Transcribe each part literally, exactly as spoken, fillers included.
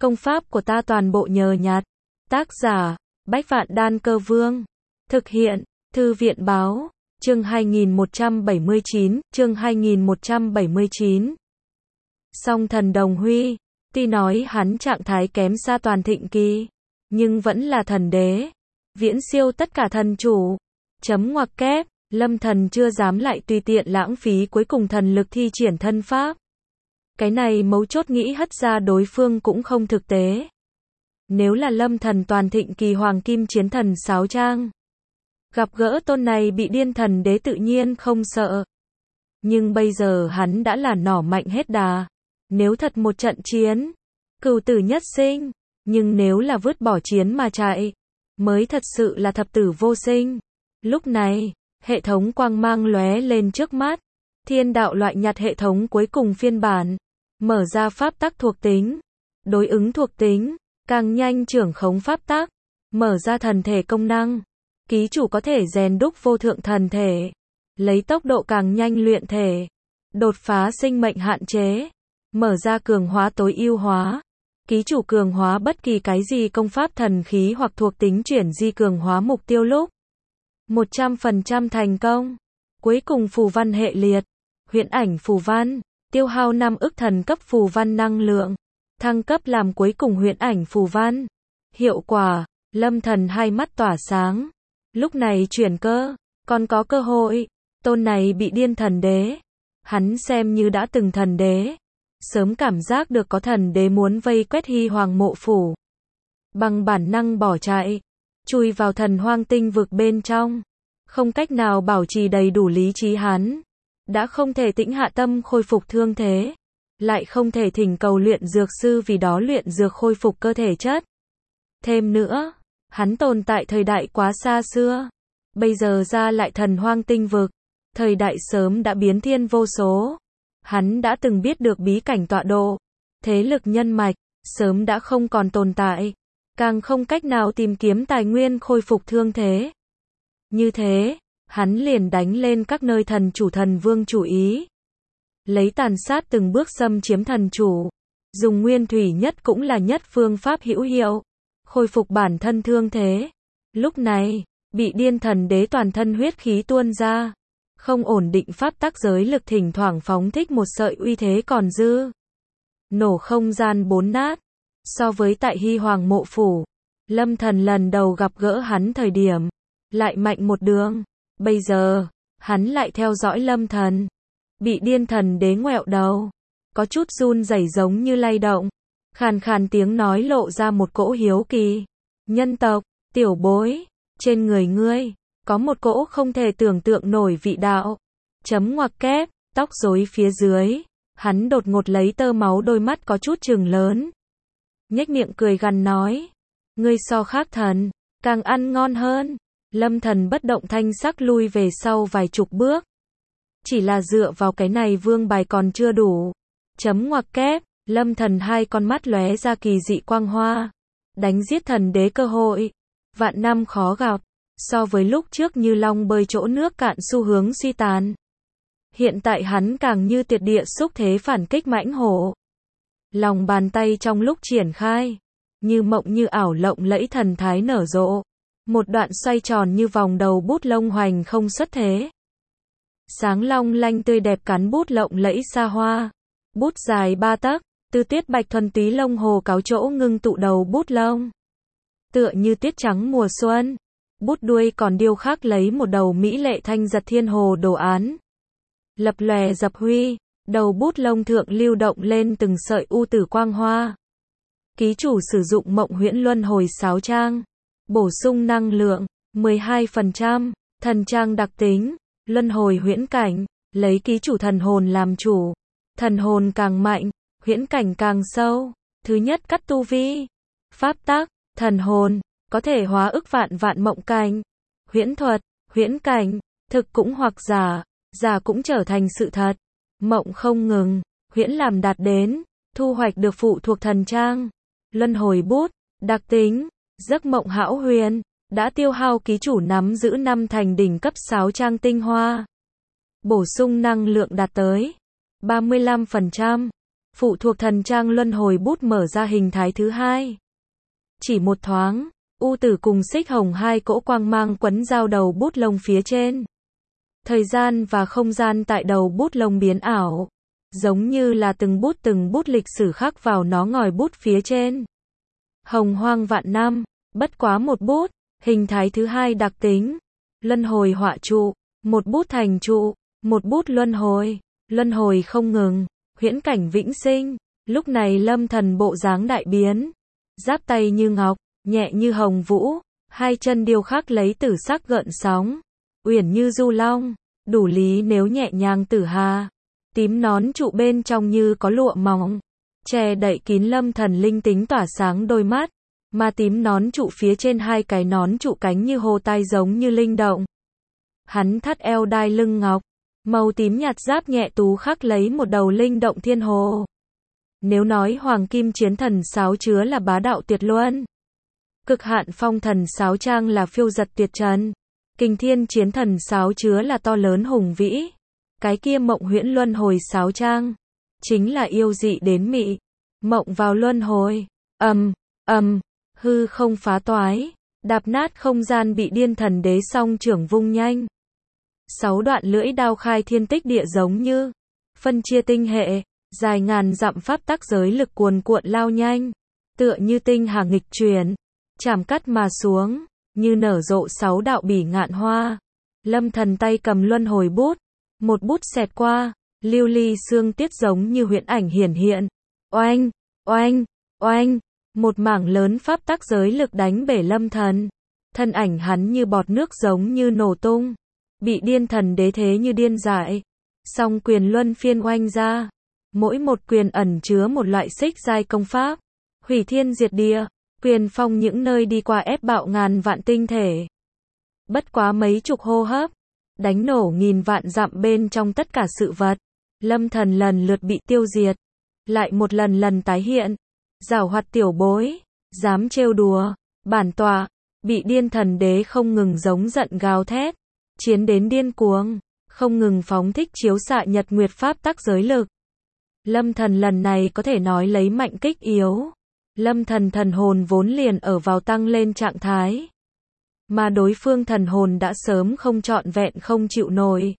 Công pháp của ta toàn bộ nhờ nhặt. Tác giả, Bách Vạn Đan Cơ Vương. Thực hiện, Thư viện Báo. Chương hai nghìn một trăm bảy mươi chín, chương hai nghìn một trăm bảy mươi chín. Song thần Đồng Huy, tuy nói hắn trạng thái kém xa toàn thịnh kỳ, nhưng vẫn là thần đế, viễn siêu tất cả thần chủ. Chấm ngoặc kép, Lâm Thần chưa dám lại tùy tiện lãng phí cuối cùng thần lực thi triển thân pháp. Cái này mấu chốt nghĩ hất ra đối phương cũng không thực tế. Nếu là Lâm Thần toàn thịnh kỳ hoàng kim chiến thần sáo trang, gặp gỡ tôn này bị điên thần đế tự nhiên không sợ. Nhưng bây giờ hắn đã là nỏ mạnh hết đà. Nếu thật một trận chiến, cửu tử nhất sinh, nhưng nếu là vứt bỏ chiến mà chạy, mới thật sự là thập tử vô sinh. Lúc này, hệ thống quang mang lóe lên trước mắt. Thiên đạo loại nhặt hệ thống cuối cùng phiên bản. Mở ra pháp tắc thuộc tính. Đối ứng thuộc tính. Càng nhanh trưởng khống pháp tắc. Mở ra thần thể công năng. Ký chủ có thể rèn đúc vô thượng thần thể. Lấy tốc độ càng nhanh luyện thể. Đột phá sinh mệnh hạn chế. Mở ra cường hóa tối ưu hóa. Ký chủ cường hóa bất kỳ cái gì công pháp thần khí hoặc thuộc tính chuyển di cường hóa mục tiêu lúc một trăm phần trăm thành công. Cuối cùng phù văn hệ liệt. Huyễn ảnh phù văn. Tiêu hao năm ức thần cấp phù văn năng lượng. Thăng cấp làm cuối cùng huyễn ảnh phù văn. Hiệu quả. Lâm Thần hai mắt tỏa sáng. Lúc này chuyển cơ. Còn có cơ hội. Tôn này bị điên thần đế. Hắn xem như đã từng thần đế. Sớm cảm giác được có thần đế muốn vây quét Hy Hoàng mộ phủ. Bằng bản năng bỏ chạy. Chui vào thần hoang tinh vực bên trong. Không cách nào bảo trì đầy đủ lý trí hắn. Đã không thể tĩnh hạ tâm khôi phục thương thế. Lại không thể thỉnh cầu luyện dược sư vì đó luyện dược khôi phục cơ thể chất. Thêm nữa, hắn tồn tại thời đại quá xa xưa. Bây giờ ra lại thần hoang tinh vực. Thời đại sớm đã biến thiên vô số. Hắn đã từng biết được bí cảnh tọa độ. Thế lực nhân mạch, sớm đã không còn tồn tại. Càng không cách nào tìm kiếm tài nguyên khôi phục thương thế. Như thế, hắn liền đánh lên các nơi thần chủ thần vương chủ ý. Lấy tàn sát từng bước xâm chiếm thần chủ. Dùng nguyên thủy nhất cũng là nhất phương pháp hữu hiệu. Khôi phục bản thân thương thế. Lúc này, bị điên thần đế toàn thân huyết khí tuôn ra. Không ổn định pháp tắc giới lực thỉnh thoảng phóng thích một sợi uy thế còn dư. Nổ không gian bốn nát. So với tại Hy Hoàng mộ phủ, Lâm Thần lần đầu gặp gỡ hắn thời điểm, lại mạnh một đường. Bây giờ, hắn lại theo dõi Lâm Thần. Bị điên thần đế ngoẹo đầu. Có chút run rẩy giống như lay động. Khàn khàn tiếng nói lộ ra một cỗ hiếu kỳ. Nhân tộc, tiểu bối, trên người ngươi có một cỗ không thể tưởng tượng nổi vị đạo. Chấm ngoặc kép, tóc rối phía dưới. Hắn đột ngột lấy tơ máu đôi mắt có chút trừng lớn. Nhếch miệng cười gằn nói. Ngươi so khác thần, càng ăn ngon hơn. Lâm Thần bất động thanh sắc lui về sau vài chục bước. Chỉ là dựa vào cái này vương bài còn chưa đủ. Chấm ngoặc kép, Lâm Thần hai con mắt lóe ra kỳ dị quang hoa. Đánh giết thần đế cơ hội. Vạn năm khó gặp. So với lúc trước như long bơi chỗ nước cạn xu hướng suy tàn. Hiện tại hắn càng như tuyệt địa xúc thế phản kích mãnh hổ. Lòng bàn tay trong lúc triển khai. Như mộng như ảo lộng lẫy thần thái nở rộ. Một đoạn xoay tròn như vòng đầu bút lông hoành không xuất thế. Sáng long lanh tươi đẹp cán bút lộng lẫy xa hoa. Bút dài ba tấc, tư tiết bạch thuần túy lông hồ cáo chỗ ngưng tụ đầu bút lông. Tựa như tiết trắng mùa xuân. Bút đuôi còn điêu khắc lấy một đầu mỹ lệ thanh giật thiên hồ đồ án. Lập lòe dập huy, đầu bút lông thượng lưu động lên từng sợi u tử quang hoa. Ký chủ sử dụng mộng huyễn luân hồi sáo trang. Bổ sung năng lượng, mười hai phần trăm, thần trang đặc tính, luân hồi huyễn cảnh, lấy ký chủ thần hồn làm chủ. Thần hồn càng mạnh, huyễn cảnh càng sâu. Thứ nhất cắt tu vi. Pháp tắc, thần hồn, có thể hóa ức vạn vạn mộng cảnh. Huyễn thuật, huyễn cảnh, thực cũng hoặc giả, giả cũng trở thành sự thật. Mộng không ngừng, huyễn làm đạt đến, thu hoạch được phụ thuộc thần trang. Luân hồi bút, đặc tính, giấc mộng hão huyền, đã tiêu hao ký chủ nắm giữ năm thành đỉnh cấp sáo trang tinh hoa. Bổ sung năng lượng đạt tới ba mươi lăm phần trăm. Phụ thuộc thần trang luân hồi bút mở ra hình thái thứ hai. Chỉ một thoáng, U Tử cùng Xích Hồng hai cỗ quang mang quấn giao đầu bút lông phía trên. Thời gian và không gian tại đầu bút lông biến ảo, giống như là từng bút từng bút lịch sử khắc vào nó ngòi bút phía trên. Hồng hoang vạn năm, bất quá một bút, hình thái thứ hai đặc tính. Luân hồi họa trụ, một bút thành trụ, một bút luân hồi, luân hồi không ngừng, huyễn cảnh vĩnh sinh. Lúc này Lâm Thần bộ dáng đại biến, giáp tay như ngọc, nhẹ như hồng vũ, hai chân điêu khắc lấy tử sắc gợn sóng, uyển như du long, đủ lý nếu nhẹ nhàng tử hà. Tím nón trụ bên trong như có lụa mỏng, che đậy kín Lâm Thần linh tính tỏa sáng đôi mắt, mà tím nón trụ phía trên hai cái nón trụ cánh như hồ tai giống như linh động. Hắn thắt eo đai lưng ngọc, màu tím nhạt giáp nhẹ tú khắc lấy một đầu linh động thiên hồ. Nếu nói Hoàng Kim Chiến Thần Sáo chứa là bá đạo tuyệt luân, Cực Hạn Phong Thần Sáo trang là phiêu giật tuyệt trần, Kình Thiên Chiến Thần Sáo chứa là to lớn hùng vĩ, cái kia Mộng Huyễn Luân Hồi Sáo trang chính là yêu dị đến mị. Mộng vào luân hồi, ầm, ầm, hư không phá toái, đạp nát không gian bị Điên Thần Đế song trưởng vung nhanh. Sáu đoạn lưỡi đao khai thiên tích địa giống như phân chia tinh hệ, dài ngàn dặm pháp tắc giới lực cuồn cuộn lao nhanh, tựa như tinh hà nghịch chuyển, chảm cắt mà xuống, như nở rộ sáu đạo bỉ ngạn hoa. Lâm Thần tay cầm luân hồi bút, một bút xẹt qua, lưu ly xương tiết giống như huyễn ảnh hiển hiện. Oanh, oanh, oanh, một mảng lớn pháp tắc giới lực đánh bể Lâm Thần. Thân ảnh hắn như bọt nước giống như nổ tung, bị Điên Thần Đế thế như điên dại. Song quyền luân phiên oanh ra, mỗi một quyền ẩn chứa một loại xích giai công pháp, hủy thiên diệt địa, quyền phong những nơi đi qua ép bạo ngàn vạn tinh thể. Bất quá mấy chục hô hấp, đánh nổ nghìn vạn dặm bên trong tất cả sự vật. Lâm Thần lần lượt bị tiêu diệt, lại một lần lần tái hiện. Giảo hoạt tiểu bối, dám trêu đùa, bản tọa, bị Điên Thần Đế không ngừng giống giận gào thét, chiến đến điên cuồng, không ngừng phóng thích chiếu xạ nhật nguyệt pháp tắc giới lực. Lâm Thần lần này có thể nói lấy mạnh kích yếu. Lâm Thần thần hồn vốn liền ở vào tăng lên trạng thái, mà đối phương thần hồn đã sớm không trọn vẹn không chịu nổi.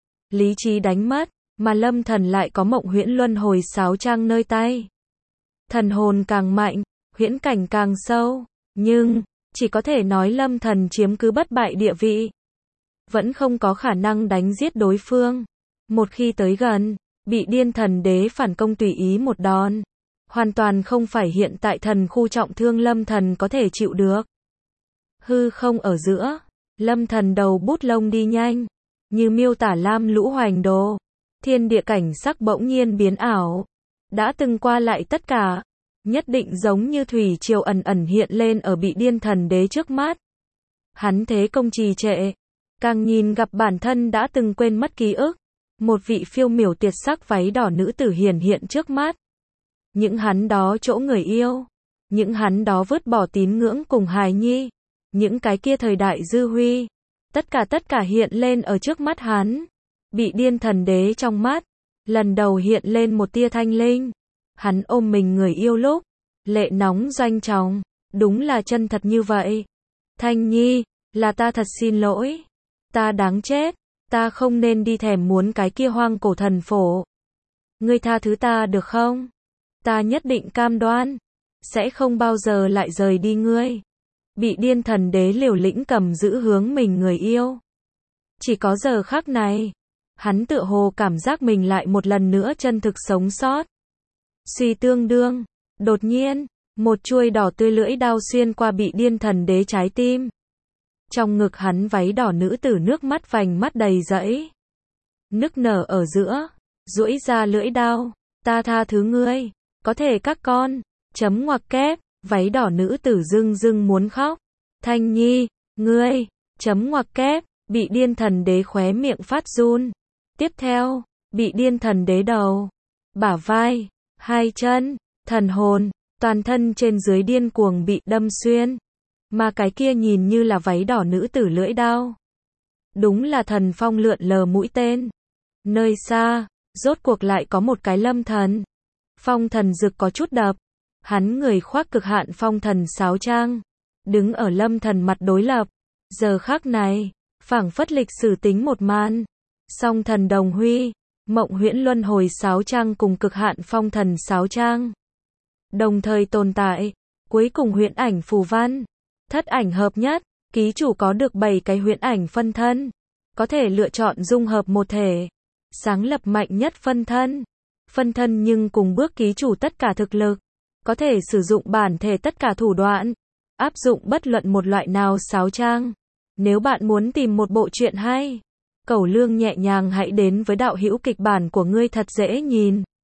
Lý trí đánh mất, mà Lâm Thần lại có Mộng Huyễn Luân Hồi Sáo trang nơi tay. Thần hồn càng mạnh, huyễn cảnh càng sâu, nhưng chỉ có thể nói Lâm Thần chiếm cứ bất bại địa vị, vẫn không có khả năng đánh giết đối phương. Một khi tới gần, bị Điên Thần Đế phản công tùy ý một đòn, hoàn toàn không phải hiện tại thần khu trọng thương Lâm Thần có thể chịu được. Hư không ở giữa, Lâm Thần đầu bút lông đi nhanh, như miêu tả lam lũ hoành đồ, thiên địa cảnh sắc bỗng nhiên biến ảo, đã từng qua lại tất cả, nhất định giống như thủy triều ẩn ẩn hiện lên ở bị Điên Thần Đế trước mắt. Hắn thế công trì trệ, càng nhìn gặp bản thân đã từng quên mất ký ức, một vị phiêu miểu tuyệt sắc váy đỏ nữ tử hiển hiện trước mắt. Những hắn đó chỗ người yêu, những hắn đó vứt bỏ tín ngưỡng cùng hài nhi, những cái kia thời đại dư huy, tất cả tất cả hiện lên ở trước mắt hắn. Bị Điên Thần Đế trong mắt, lần đầu hiện lên một tia thanh linh. Hắn ôm mình người yêu lúc, lệ nóng doanh tròng, đúng là chân thật như vậy. Thanh nhi, là ta thật xin lỗi, ta đáng chết, ta không nên đi thèm muốn cái kia hoang cổ thần phổ. Ngươi tha thứ ta được không? Ta nhất định cam đoan, sẽ không bao giờ lại rời đi ngươi. Bị Điên Thần Đế liều lĩnh cầm giữ hướng mình người yêu. Chỉ có giờ khắc này, hắn tựa hồ cảm giác mình lại một lần nữa chân thực sống sót. Suy tương đương, đột nhiên, một chuôi đỏ tươi lưỡi đao xuyên qua bị Điên Thần Đế trái tim. Trong ngực hắn váy đỏ nữ tử nước mắt vành mắt đầy rẫy, nức nở ở giữa, duỗi ra lưỡi đao, ta tha thứ ngươi, có thể các con, chấm ngoặc kép, váy đỏ nữ tử rưng rưng muốn khóc. Thanh nhi, ngươi, chấm ngoặc kép, bị Điên Thần Đế khóe miệng phát run. Tiếp theo, bị Điên Thần Đế đầu, bả vai, hai chân, thần hồn, toàn thân trên dưới điên cuồng bị đâm xuyên. Mà cái kia nhìn như là váy đỏ nữ tử lưỡi đao, đúng là thần phong lượn lờ mũi tên. Nơi xa, rốt cuộc lại có một cái Lâm Thần. Phong Thần Dực có chút đập. Hắn người khoác cực hạn phong thần sáo trang, đứng ở Lâm Thần mặt đối lập. Giờ khắc này, phảng phất lịch sử tính một màn. Song thần đồng huy, Mộng Huyễn Luân Hồi sáo trang cùng cực hạn phong thần sáo trang đồng thời tồn tại. Cuối cùng huyễn ảnh phù văn, thất ảnh hợp nhất, ký chủ có được bảy cái huyễn ảnh phân thân, có thể lựa chọn dung hợp một thể, sáng lập mạnh nhất phân thân. Phân thân nhưng cùng bước ký chủ tất cả thực lực, có thể sử dụng bản thể tất cả thủ đoạn, áp dụng bất luận một loại nào sáo trang. Nếu bạn muốn tìm một bộ truyện hay, cẩu lương nhẹ nhàng hãy đến với đạo hữu kịch bản của ngươi thật dễ nhìn.